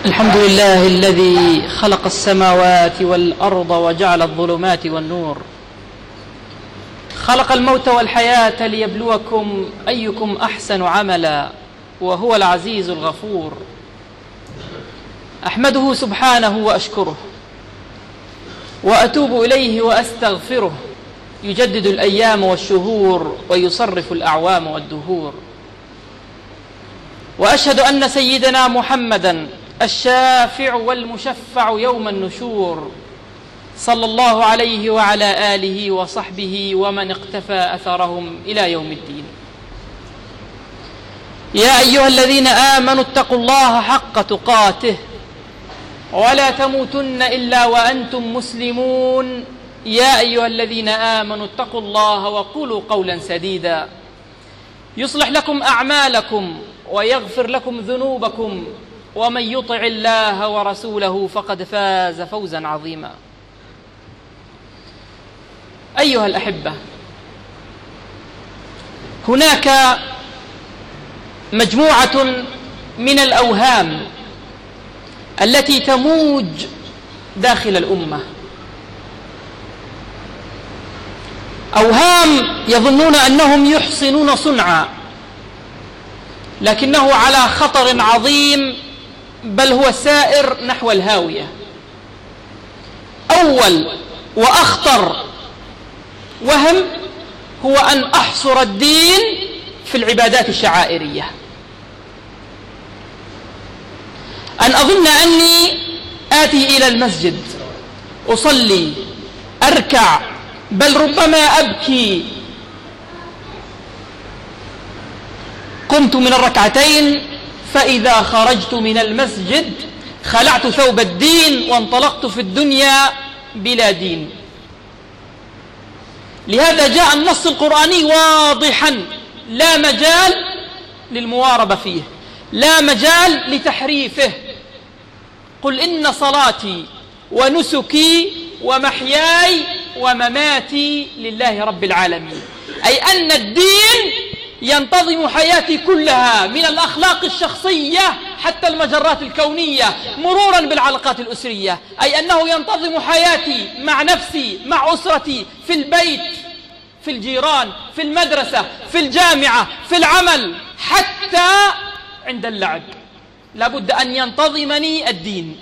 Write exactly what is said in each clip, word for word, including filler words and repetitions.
الحمد لله الذي خلق السماوات والأرض وجعل الظلمات والنور، خلق الموت والحياة ليبلوكم أيكم أحسن عملا، وهو العزيز الغفور. أحمده سبحانه وأشكره وأتوب إليه وأستغفره، يجدد الأيام والشهور ويصرف الأعوام والدهور. وأشهد أن سيدنا محمدا الشافع والمشفع يوم النشور، صلى الله عليه وعلى آله وصحبه ومن اقتفى أثرهم إلى يوم الدين. يا أيها الذين آمنوا اتقوا الله حق تقاته ولا تموتن إلا وأنتم مسلمون. يا أيها الذين آمنوا اتقوا الله وقولوا قولا سديدا يصلح لكم أعمالكم ويغفر لكم ذنوبكم، ومن يطع الله ورسوله فقد فاز فوزا عظيما. أيها الأحبة، هناك مجموعة من الأوهام التي تموج داخل الأمة، أوهام يظنون أنهم يحسنون صنعا، لكنه على خطر عظيم، بل هو سائر نحو الهاوية. أول وأخطر وهم هو أن أحصر الدين في العبادات الشعائرية، أن أظن أني آتي إلى المسجد أصلي أركع، بل ربما أبكي، قمت من الركعتين فإذا خرجت من المسجد خلعت ثوب الدين وانطلقت في الدنيا بلا دين. لهذا جاء النص القرآني واضحا، لا مجال للمواربة فيه، لا مجال لتحريفه. قل إن صلاتي ونسكي ومحياي ومماتي لله رب العالمين، أي أن الدين ينتظم حياتي كلها، من الأخلاق الشخصية حتى المجرات الكونية، مرورا بالعلاقات الأسرية، أي أنه ينتظم حياتي مع نفسي، مع أسرتي، في البيت، في الجيران، في المدرسة، في الجامعة، في العمل، حتى عند اللعب. لابد أن ينتظمني الدين.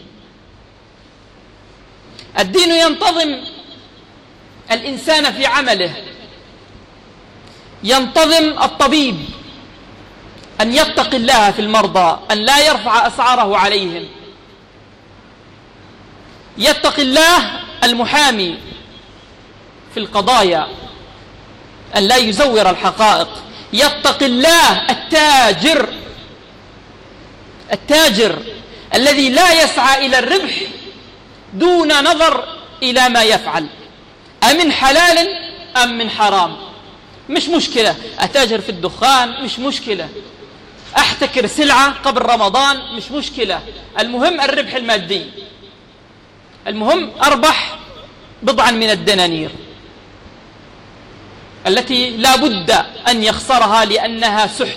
الدين ينتظم الإنسان في عمله، ينتظم الطبيب أن يتقي الله في المرضى، أن لا يرفع أسعاره عليهم، يتقي الله المحامي في القضايا أن لا يزور الحقائق، يتقي الله التاجر التاجر الذي لا يسعى إلى الربح دون نظر إلى ما يفعل، أمن حلال أم من حرام، مش مشكلة. أتاجر في الدخان مش مشكلة، أحتكر سلعة قبل رمضان مش مشكلة، المهم الربح المادي، المهم أربح بضعا من الدنانير التي لا بد أن يخسرها لأنها سحت.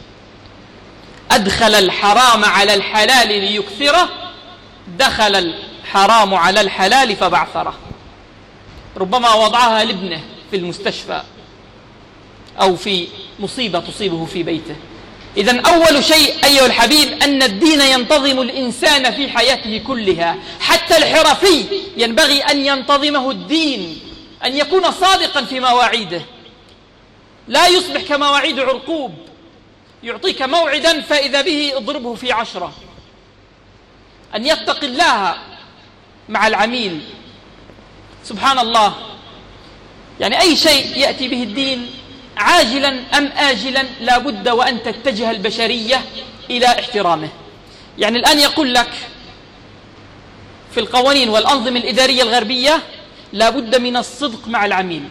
أدخل الحرام على الحلال ليكثره، دخل الحرام على الحلال فبعثره. ربما وضعها لابنه في المستشفى أو في مصيبة تصيبه في بيته. إذن أول شيء أيها الحبيب أن الدين ينتظم الإنسان في حياته كلها، حتى الحرفي ينبغي أن ينتظمه الدين، أن يكون صادقا في مواعيده، لا يصبح كمواعيد عرقوب، يعطيك موعدا فإذا به اضربه في عشرة. أن يتقي الله مع العميل. سبحان الله، يعني أي شيء يأتي به الدين عاجلا أم آجلا لا بد وأن تتجه البشرية إلى احترامه. يعني الآن يقول لك في القوانين والأنظمة الإدارية الغربية لا بد من الصدق مع العميل.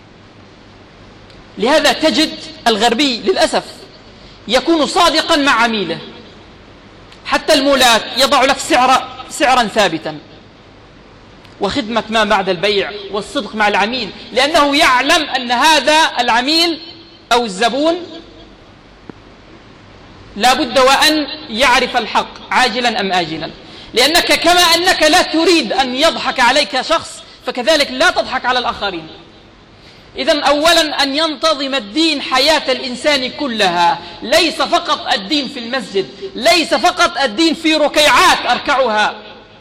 لهذا تجد الغربي للأسف يكون صادقا مع عميله، حتى المولات يضع لك سعر سعرا ثابتا، وخدمة ما بعد البيع والصدق مع العميل، لأنه يعلم أن هذا العميل أو الزبون لا بد وأن يعرف الحق عاجلا أم آجلا، لأنك كما أنك لا تريد أن يضحك عليك شخص فكذلك لا تضحك على الآخرين. إذن أولا أن ينتظم الدين حياة الإنسان كلها، ليس فقط الدين في المسجد، ليس فقط الدين في ركيعات أركعها.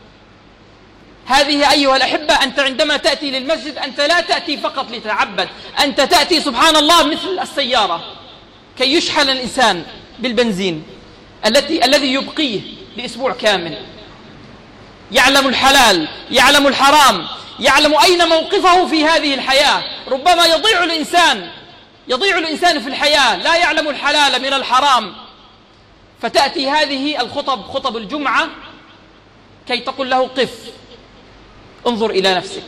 هذه أيها الأحبة، أنت عندما تأتي للمسجد أنت لا تأتي فقط لتتعبد، أنت تأتي سبحان الله مثل السيارة كي يشحن الإنسان بالبنزين التي الذي يبقيه لأسبوع كامل، يعلم الحلال يعلم الحرام، يعلم أين موقفه في هذه الحياة. ربما يضيع الإنسان يضيع الإنسان في الحياة، لا يعلم الحلال من الحرام، فتأتي هذه الخطب خطب الجمعة كي تقول له قف، انظر إلى نفسك،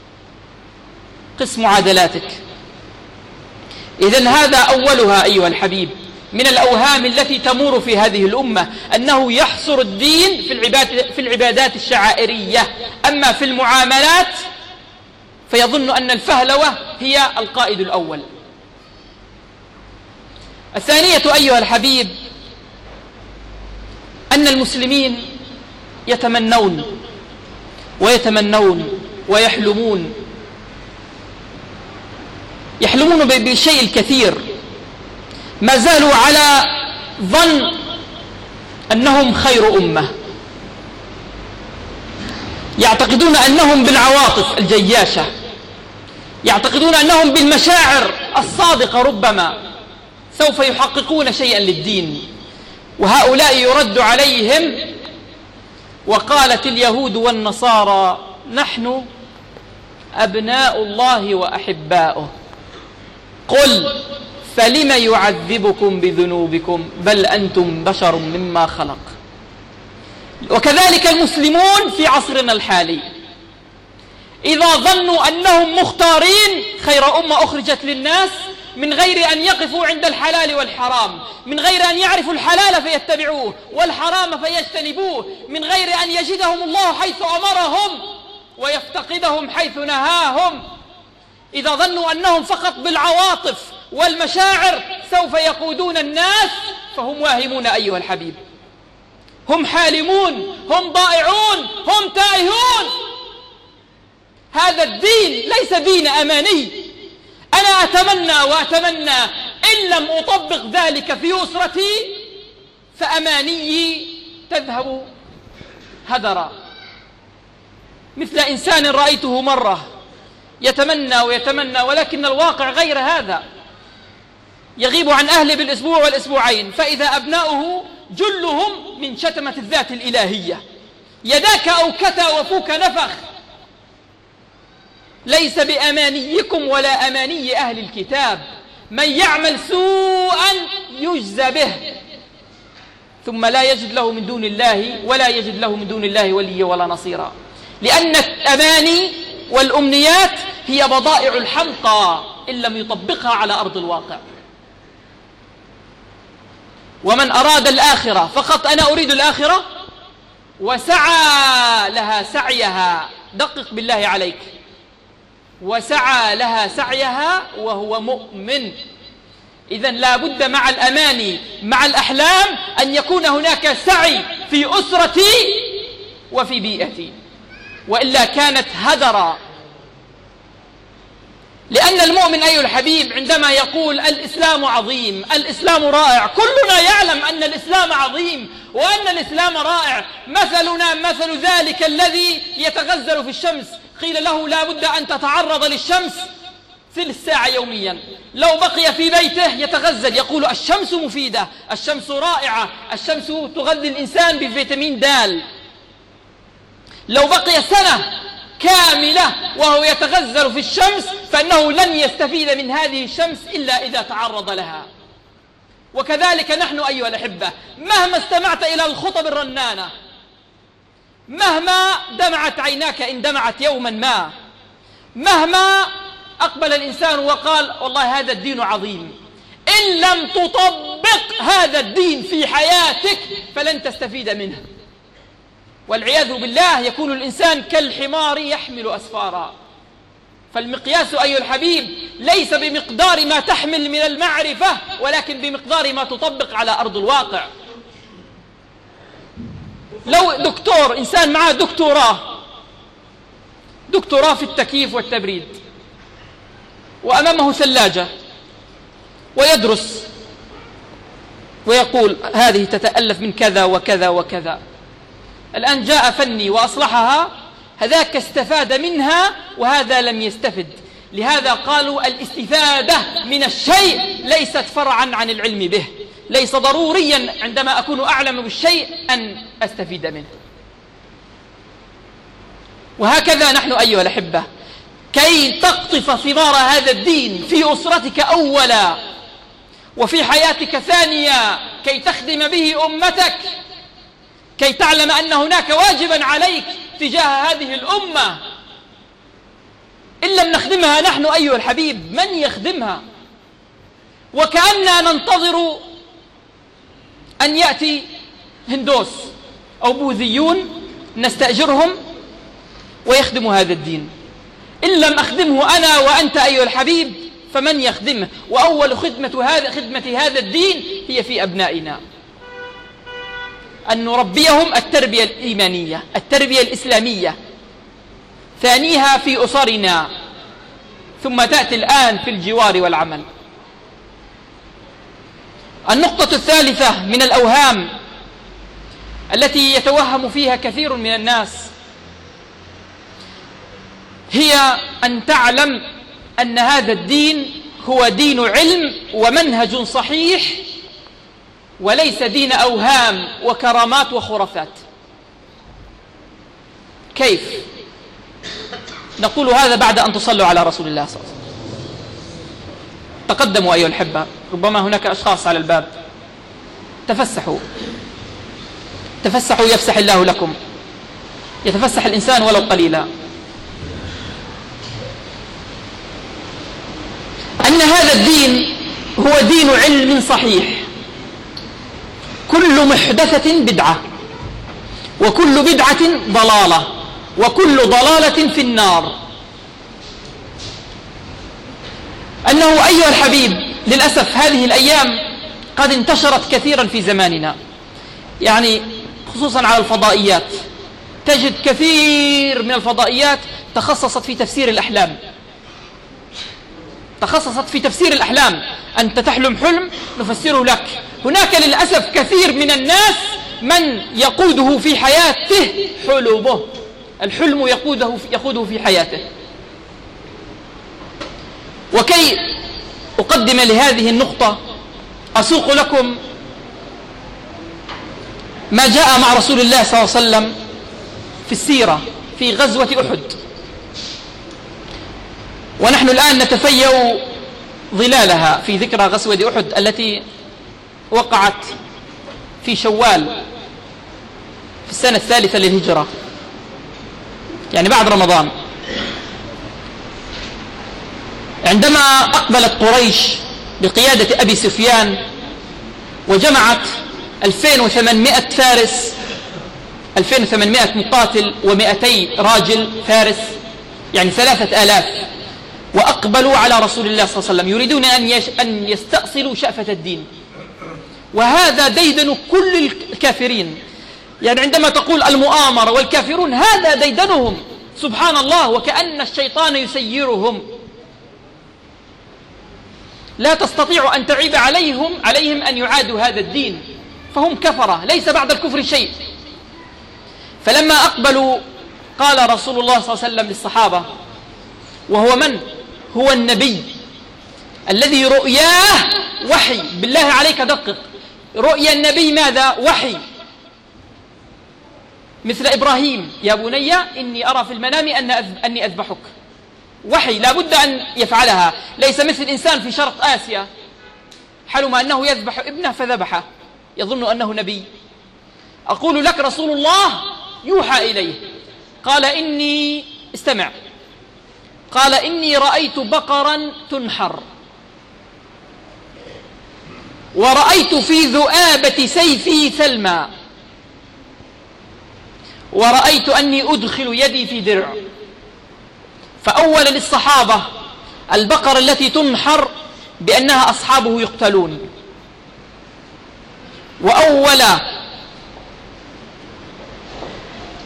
قس معادلاتك. إذن هذا أولها أيها الحبيب من الأوهام التي تمور في هذه الأمة، أنه يحصر الدين في العبادات, في العبادات الشعائرية، أما في المعاملات فيظن أن الفهلوة هي القائد الأول. الثانية أيها الحبيب أن المسلمين يتمنون ويتمنون ويحلمون يحلمون بالشيء الكثير، ما زالوا على ظن أنهم خير أمة، يعتقدون أنهم بالعواطف الجياشة، يعتقدون أنهم بالمشاعر الصادقة ربما سوف يحققون شيئا للدين. وهؤلاء يرد عليهم: وقالت اليهود والنصارى نحن أبناء الله وأحباؤه، قل فلم يعذبكم بذنوبكم بل أنتم بشر مما خلق. وكذلك المسلمون في عصرنا الحالي إذا ظنوا أنهم مختارين خير أمة أخرجت للناس من غير أن يقفوا عند الحلال والحرام، من غير أن يعرفوا الحلال فيتبعوه والحرام فيجتنبوه، من غير أن يجدهم الله حيث أمرهم ويفتقدهم حيث نهاهم، إذا ظنوا أنهم فقط بالعواطف والمشاعر سوف يقودون الناس فهم واهمون أيها الحبيب، هم حالمون، هم ضائعون، هم تائهون. هذا الدين ليس دين أماني. أنا أتمنى وأتمنى إن لم أطبق ذلك في أسرتي فأماني تذهب هدرا، مثل إنسان رأيته مرة يتمنى ويتمنى ولكن الواقع غير هذا، يغيب عن أهله بالأسبوع والأسبوعين، فإذا أبناؤه جلهم من شتمة الذات الإلهية، يداك أوكتا وفوك نفخ. ليس بأمانيكم ولا أماني أهل الكتاب، من يعمل سوءا يجزى به ثم لا يجد له من دون الله ولا يجد له من دون الله وليا ولا نصيرا، لأن الأماني والأمنيات هي بضائع الحمقى إن لم يطبقها على أرض الواقع. ومن أراد الآخرة فقط، أنا أريد الآخرة، وسعى لها سعيها، دقق بالله عليك، وسعى لها سعيها وهو مؤمن. إذن لا بد مع الأماني مع الأحلام أن يكون هناك سعي في أسرتي وفي بيئتي، وإلا كانت هدرا. لأن المؤمن أيها الحبيب عندما يقول الإسلام عظيم، الإسلام رائع، كلنا يعلم أن الإسلام عظيم وأن الإسلام رائع. مثلنا مثل ذلك الذي يتغزل في الشمس، قيل له لا بد أن تتعرض للشمس ثلث ساعة يوميا، لو بقي في بيته يتغزل يقول الشمس مفيدة، الشمس رائعة، الشمس تغذي الإنسان بفيتامين د. لو بقي سنة كاملة وهو يتغزل في الشمس فإنه لن يستفيد من هذه الشمس إلا إذا تعرض لها. وكذلك نحن أيها الأحبة، مهما استمعت إلى الخطب الرنانة، مهما دمعت عيناك إن دمعت يوما ما، مهما أقبل الإنسان وقال والله هذا الدين عظيم، إن لم تطبق هذا الدين في حياتك فلن تستفيد منه. والعياذ بالله يكون الإنسان كالحمار يحمل أسفارا. فالمقياس أيها الحبيب ليس بمقدار ما تحمل من المعرفة ولكن بمقدار ما تطبق على أرض الواقع. لو دكتور، إنسان معاه دكتوراه دكتوراه في التكييف والتبريد وأمامه ثلاجة ويدرس ويقول هذه تتألف من كذا وكذا وكذا، الآن جاء فني وأصلحها، هذاك استفاد منها وهذا لم يستفد. لهذا قالوا الاستفادة من الشيء ليست فرعا عن العلم به، ليس ضروريا عندما أكون أعلم بالشيء أن أستفيد منه. وهكذا نحن أيها الأحبة، كي تقطف ثمار هذا الدين في أسرتك أولا وفي حياتك ثانيا، كي تخدم به أمتك، كي تعلم أن هناك واجبا عليك تجاه هذه الأمة. إن لم نخدمها نحن أيها الحبيب من يخدمها؟ وكأننا ننتظر أن يأتي هندوس أو بوذيون نستأجرهم ويخدموا هذا الدين. إن لم أخدمه أنا وأنت أيها الحبيب فمن يخدمه؟ وأول خدمة هذا خدمة هذا الدين هي في أبنائنا، أن نربيهم التربية الإيمانية، التربية الإسلامية، ثانيها في أسرنا، ثم تأتي الآن في الجوار والعمل. النقطة الثالثة من الأوهام التي يتوهم فيها كثير من الناس هي أن تعلم أن هذا الدين هو دين علم ومنهج صحيح، وليس دين أوهام وكرامات وخرافات. كيف؟ نقول هذا بعد أن تصلوا على رسول الله صلى الله عليه وسلم. تقدموا أيها الأحبة، ربما هناك أشخاص على الباب، تفسحوا تفسحوا يفسح الله لكم. يتفسح الإنسان ولو قليلا. أن هذا الدين هو دين علم صحيح، كل محدثة بدعة، وكل بدعة ضلالة، وكل ضلالة في النار. أنه أيها الحبيب للأسف هذه الأيام قد انتشرت كثيرا في زماننا، يعني خصوصا على الفضائيات، تجد كثير من الفضائيات تخصصت في تفسير الأحلام، تخصصت في تفسير الأحلام. أنت تحلم حلم نفسره لك. هناك للأسف كثير من الناس من يقوده في حياته حلمه، الحلم يقوده في, يقوده في حياته. وكي أقدم لهذه النقطة أسوق لكم ما جاء مع رسول الله صلى الله عليه وسلم في السيرة في غزوة أحد. ونحن الآن نتفيأ ظلالها في ذكرى غزوة أحد التي وقعت في شوال في السنة الثالثة للهجرة، يعني بعد رمضان. عندما أقبلت قريش بقيادة أبي سفيان وجمعت ألفين وثمانمائة فارس، ألفين وثمانمائة مقاتل ومئتي راجل فارس، يعني ثلاثة آلاف، وأقبلوا على رسول الله صلى الله عليه وسلم يريدون أن, يش... أن يستأصلوا شأفة الدين. وهذا ديدن كل الكافرين، يعني عندما تقول المؤامرة والكافرون هذا ديدنهم، سبحان الله، وكأن الشيطان يسيرهم. لا تستطيع أن تعيب عليهم عليهم أن يعادوا هذا الدين، فهم كفرة، ليس بعد الكفر شيء. فلما أقبلوا قال رسول الله صلى الله عليه وسلم للصحابة، وهو من؟ هو النبي الذي رؤياه وحي. بالله عليك دقق، رؤيا النبي ماذا؟ وحي. مثل إبراهيم، يا بني إني أرى في المنام أن أني أذبحك، وحي لا بد أن يفعلها. ليس مثل إنسان في شرق آسيا حلم أنه يذبح ابنه فذبحه يظن أنه نبي. أقول لك رسول الله يوحى إليه، قال إني استمع، قال إني رأيت بقرا تنحر، ورأيت في ذؤابة سيفي ثلما، ورأيت أني أدخل يدي في درع. فأول للصحابة البقرة التي تنحر بأنها أصحابه يقتلون، وأول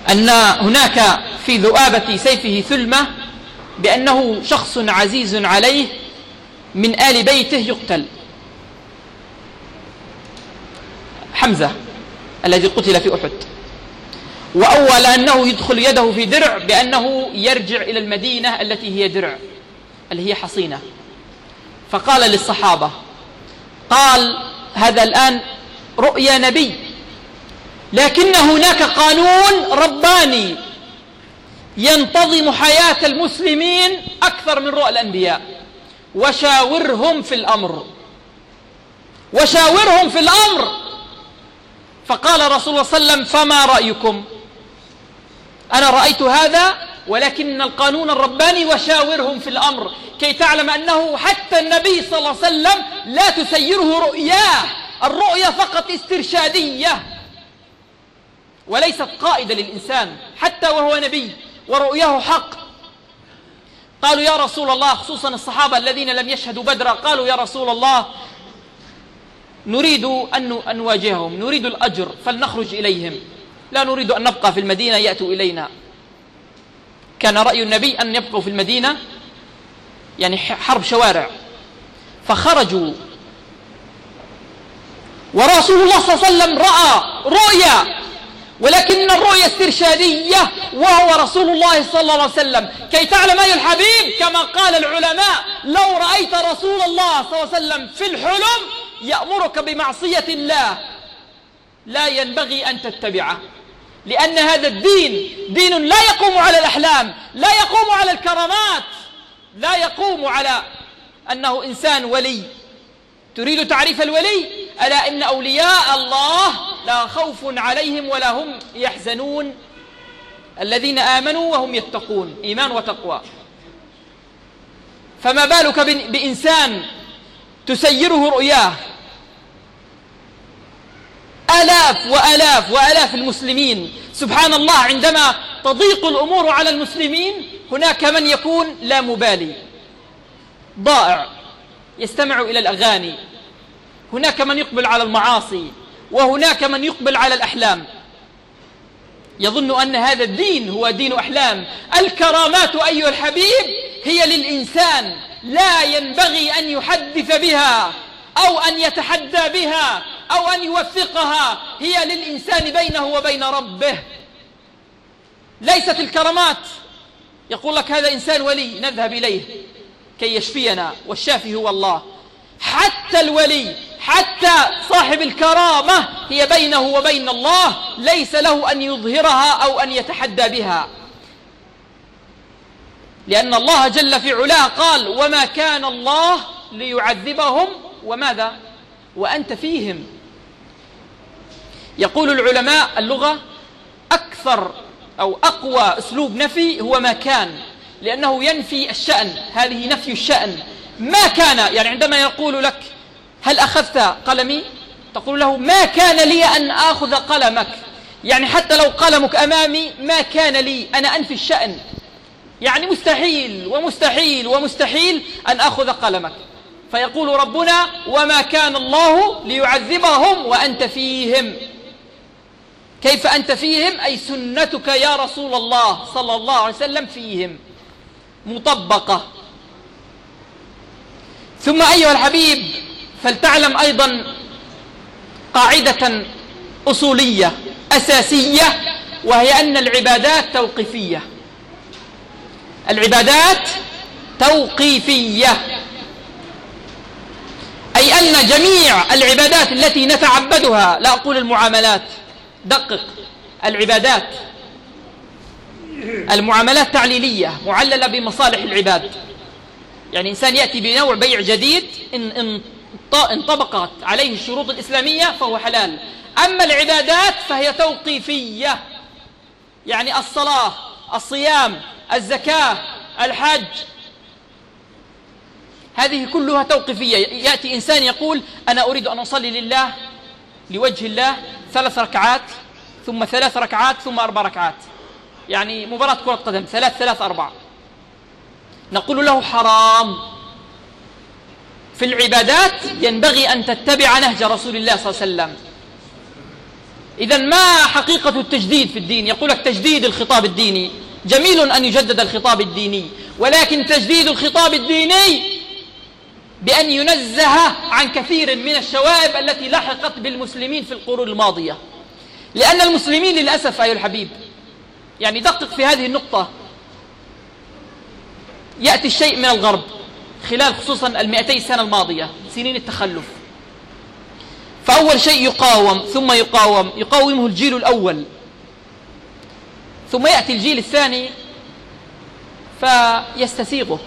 أن هناك في ذؤابة سيفه ثلمة بأنه شخص عزيز عليه من آل بيته يقتل، حمزة الذي قتل في أحد، وأول أنه يدخل يده في درع بأنه يرجع إلى المدينة التي هي درع اللي هي حصينة. فقال للصحابة، قال هذا الآن رؤيا نبي، لكن هناك قانون رباني ينتظم حياة المسلمين أكثر من رؤى الأنبياء، وشاورهم في الأمر، وشاورهم في الأمر. فقال رسول الله صلى الله عليه وسلم فما رأيكم؟ أنا رأيت هذا، ولكن القانون الرباني وشاورهم في الأمر، كي تعلم أنه حتى النبي صلى الله عليه وسلم لا تسيره رؤياه، الرؤيا فقط استرشادية وليست قائدة للإنسان حتى وهو نبي ورؤياه حق. قالوا يا رسول الله، خصوصا الصحابة الذين لم يشهدوا بدرا، قالوا يا رسول الله نريد أن نواجههم، نريد الأجر فلنخرج إليهم، لا نريد أن نبقى في المدينة يأتوا إلينا. كان رأي النبي أن يبقوا في المدينة، يعني حرب شوارع. فخرجوا، ورسول الله صلى الله عليه وسلم رأى رؤيا، ولكن الرؤيا استرشادية وهو رسول الله صلى الله عليه وسلم. كي تعلم أيها الحبيب، كما قال العلماء، لو رأيت رسول الله صلى الله عليه وسلم في الحلم يأمرك بمعصية الله لا ينبغي أن تتبعه، لأن هذا الدين دين لا يقوم على الأحلام، لا يقوم على الكرامات، لا يقوم على أنه إنسان ولي. تريد تعريف الولي؟ ألا إن أولياء الله لا خوف عليهم ولا هم يحزنون، الذين آمنوا وهم يتقون، إيمان وتقوى. فما بالك بإنسان تسيره رؤياه؟ آلاف وآلاف وآلاف المسلمين، سبحان الله، عندما تضيق الأمور على المسلمين هناك من يكون لا مبالي ضائع يستمع إلى الأغاني، هناك من يقبل على المعاصي، وهناك من يقبل على الأحلام، يظن أن هذا الدين هو دين أحلام. الكرامات أيها الحبيب هي للإنسان، لا ينبغي أن يحدث بها أو أن يتحدى بها أو أن يوثقها، هي للإنسان بينه وبين ربه، ليست الكرامات. يقول لك هذا إنسان ولي نذهب إليه كي يشفينا، والشافي هو الله. حتى الولي، حتى صاحب الكرامة هي بينه وبين الله، ليس له أن يظهرها أو أن يتحدى بها، لأن الله جل في علاه قال وما كان الله ليعذبهم وماذا وأنت فيهم. يقول العلماء اللغة أكثر أو أقوى أسلوب نفي هو ما كان، لأنه ينفي الشأن، هذه نفي الشأن. ما كان، يعني عندما يقول لك هل أخذت قلمي؟ تقول له ما كان لي أن آخذ قلمك، يعني حتى لو قلمك أمامي ما كان لي، أنا أنفي الشأن، يعني مستحيل ومستحيل ومستحيل أن آخذ قلمك. فيقول ربنا وما كان الله ليعذبهم وأنت فيهم. كيف أنت فيهم؟ أي سنتك يا رسول الله صلى الله عليه وسلم فيهم مطبقة. ثم أيها الحبيب فلتعلم أيضا قاعدة أصولية أساسية، وهي أن العبادات توقيفية. العبادات توقيفية، أي أن جميع العبادات التي نتعبدها، لا أقول المعاملات، دقق، العبادات، المعاملات تعليلية معللة بمصالح العباد، يعني إنسان يأتي بنوع بيع جديد إن انطبقت عليه الشروط الإسلامية فهو حلال. أما العبادات فهي توقيفية، يعني الصلاة، الصيام، الزكاة، الحج، هذه كلها توقيفية. يأتي إنسان يقول أنا أريد أن أصلي لله لوجه الله ثلاث ركعات ثم ثلاث ركعات ثم أربع ركعات، يعني مباراة كرة قدم، ثلاث ثلاث أربع، نقول له حرام. في العبادات ينبغي أن تتبع نهج رسول الله صلى الله عليه وسلم. إذن ما حقيقة التجديد في الدين؟ يقول لك تجديد الخطاب الديني، جميل أن يجدد الخطاب الديني، ولكن تجديد الخطاب الديني بأن ينزه عن كثير من الشوائب التي لحقت بالمسلمين في القرون الماضية. لأن المسلمين للأسف أيها الحبيب، يعني دقق في هذه النقطة، يأتي الشيء من الغرب خلال خصوصا المئتي سنة الماضية، سنين التخلف، فأول شيء يقاوم ثم يقاوم يقاومه الجيل الأول، ثم يأتي الجيل الثاني فيستسيغه،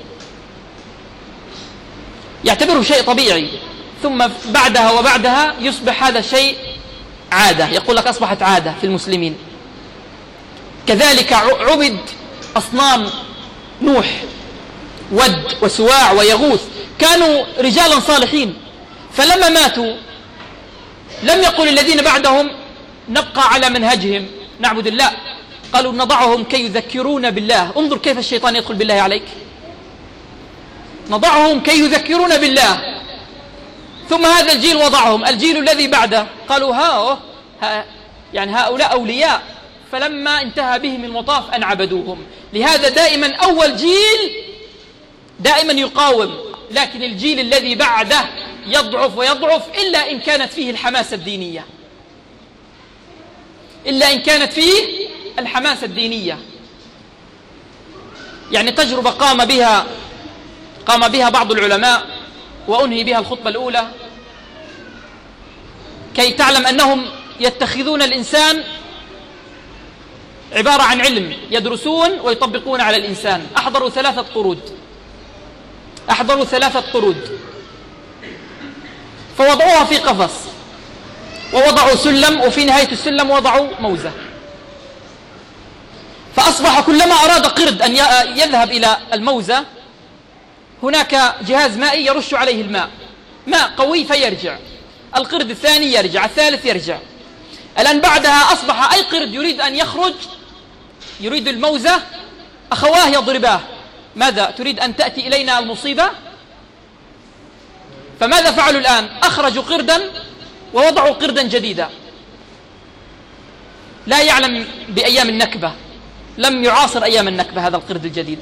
يعتبره شيء طبيعي، ثم بعدها وبعدها يصبح هذا الشيء عادة، يقول لك أصبحت عادة في المسلمين. كذلك عبد أصنام نوح ود وسواع ويغوث، كانوا رجالا صالحين، فلما ماتوا لم يقل الذين بعدهم نبقى على منهجهم نعبد الله، قالوا نضعهم كي يذكرون بالله. انظر كيف الشيطان يدخل بالله عليك، نضعهم كي يذكرون بالله. ثم هذا الجيل وضعهم، الجيل الذي بعده قالوا ها, ها يعني هؤلاء أولياء، فلما انتهى بهم المطاف أن عبدوهم. لهذا دائما أول جيل دائما يقاوم، لكن الجيل الذي بعده يضعف ويضعف إلا إن كانت فيه الحماسة الدينية، إلا إن كانت فيه الحماسة الدينية. يعني تجربة قام بها قام بها بعض العلماء، وأنهي بها الخطبة الأولى، كي تعلم أنهم يتخذون الإنسان عبارة عن علم يدرسون ويطبقون على الإنسان. أحضروا ثلاثة قرود أحضروا ثلاثة قرود فوضعوها في قفص، ووضعوا سلم، وفي نهاية السلم وضعوا موزة. فأصبح كلما أراد قرد أن يذهب إلى الموزة هناك جهاز مائي يرش عليه الماء، ماء قوي فيرجع، القرد الثاني يرجع، الثالث يرجع. الآن بعدها أصبح أي قرد يريد أن يخرج يريد الموزة أخواه يضرباه، ماذا تريد أن تأتي إلينا المصيبة؟ فماذا فعلوا الآن؟ أخرجوا قردا ووضعوا قردا جديدا لا يعلم بأيام النكبة، لم يعاصر أيام النكبة هذا القرد الجديد.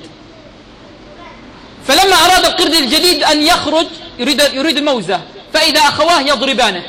فلما أراد القرد الجديد أن يخرج يريد, يريد الموزة، فإذا أخواه يضربانه،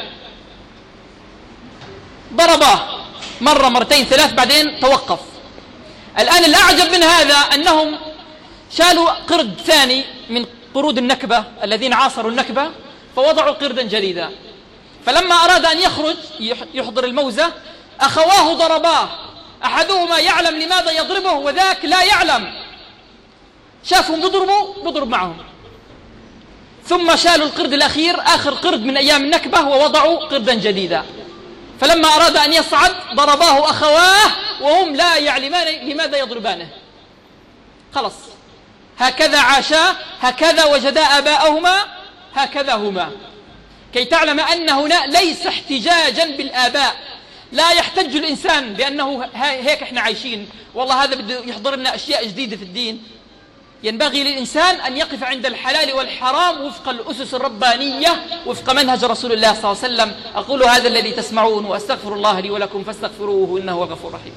ضرباه مرة مرتين ثلاث، بعدين توقف. الآن الأعجب من هذا أنهم شالوا قرد ثاني من قرود النكبة الذين عاصروا النكبة، فوضعوا قردا جديدا. فلما أراد أن يخرج يحضر الموزة أخواه ضرباه، أحدهما يعلم لماذا يضربه وذاك لا يعلم، شافهم بيضربوا بيضرب معهم. ثم شالوا القرد الأخير آخر قرد من أيام النكبة ووضعوا قردا جديدا. فلما أراد أن يصعد ضرباه أخواه وهم لا يعلمان لماذا يضربانه. خلص، هكذا عاشا، هكذا وجدا آباءهما، هكذا هما. كي تعلم أن هنا ليس احتجاجا بالآباء، لا يحتج الإنسان بأنه هيك احنا عايشين، والله هذا بده يحضر لنا أشياء جديدة في الدين. ينبغي للإنسان أن يقف عند الحلال والحرام وفق الأسس الربانية، وفق منهج رسول الله صلى الله عليه وسلم. أقول هذا الذي تسمعون وأستغفر الله لي ولكم فاستغفروه إنه هو الغفور الرحيم.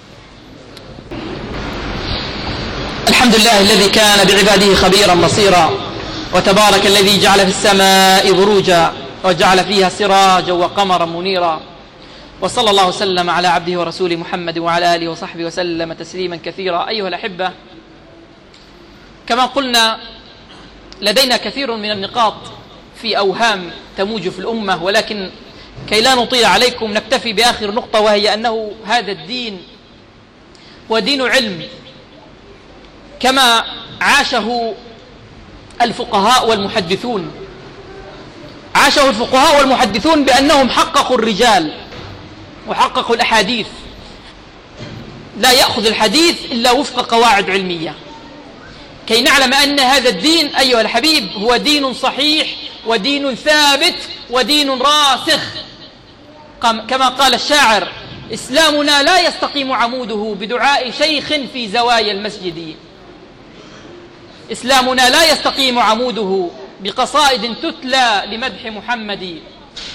الحمد لله الذي كان بعباده خبيرا بصيرا، وتبارك الذي جعل في السماء بروجا وجعل فيها سراجا وقمرا منيرا، وصلى الله وسلم على عبده ورسوله محمد وعلى آله وصحبه وسلم تسليما كثيرا. أيها الأحبة، كما قلنا لدينا كثير من النقاط في أوهام تموج في الأمة، ولكن كي لا نطيل عليكم نكتفي بآخر نقطة، وهي أنه هذا الدين هو دين علم كما عاشه الفقهاء والمحدثون. عاشه الفقهاء والمحدثون بأنهم حققوا الرجال وحققوا الأحاديث، لا يأخذ الحديث إلا وفق قواعد علمية، كي نعلم أن هذا الدين أيها الحبيب هو دين صحيح ودين ثابت ودين راسخ. كما قال الشاعر: إسلامنا لا يستقيم عموده بدعاء شيخ في زوايا المسجد. إسلامنا لا يستقيم عموده بقصائد تتلى لمدح محمد،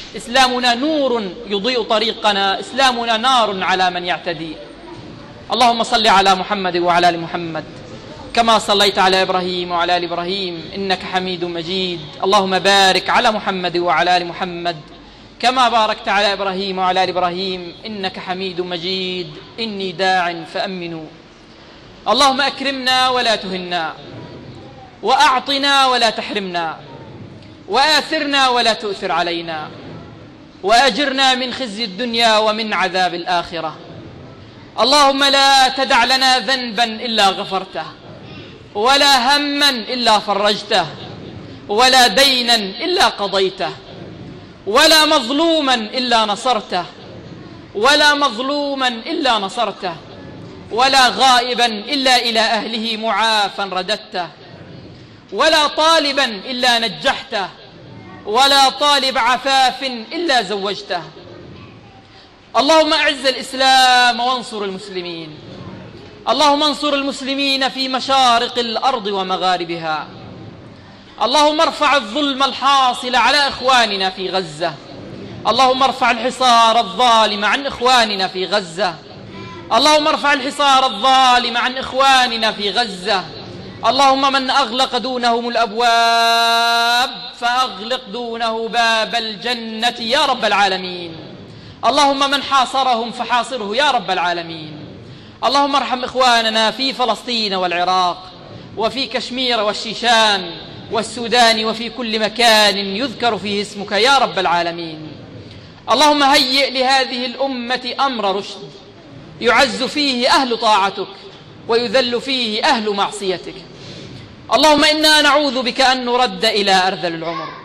إسلامنا نور يضيء طريقنا، إسلامنا نار على من يعتدي. اللهم صل على محمد وعلى آل محمد كما صليت على إبراهيم وعلى آل إبراهيم إنك حميد مجيد. اللهم بارك على محمد وعلى آل محمد كما باركت على إبراهيم وعلى آل إبراهيم إنك حميد مجيد. إني داع فأمنوا. اللهم أكرمنا ولا تهنا، وأعطنا ولا تحرمنا، وآثرنا ولا تؤثر علينا، وأجرنا من خزي الدنيا ومن عذاب الآخرة. اللهم لا تدع لنا ذنبا إلا غفرته، ولا هما إلا فرجته، ولا دينا إلا قضيته، ولا مظلوما إلا نصرته، ولا مظلوما إلا نصرته، ولا غائبا إلا إلى أهله معافا رددته، ولا طالبا إلا نجحته، ولا طالب عفاف إلا زوجته. اللهم أعز الإسلام وانصر المسلمين. اللهم انصر المسلمين في مشارق الأرض ومغاربها. اللهم ارفع الظلم الحاصل على إخواننا في غزة. اللهم ارفع الحصار الظالم عن إخواننا في غزة. اللهم ارفع الحصار الظالم عن إخواننا في غزة. اللهم من أغلق دونهم الأبواب فأغلق دونه باب الجنة يا رب العالمين. اللهم من حاصرهم فحاصره يا رب العالمين. اللهم ارحم إخواننا في فلسطين والعراق وفي كشمير والشيشان والسودان وفي كل مكان يذكر فيه اسمك يا رب العالمين. اللهم هيئ لهذه الأمة أمر رشد يعز فيه أهل طاعتك ويذل فيه أهل معصيتك. اللهم إنا نعوذ بك أن نرد إلى أرذل العمر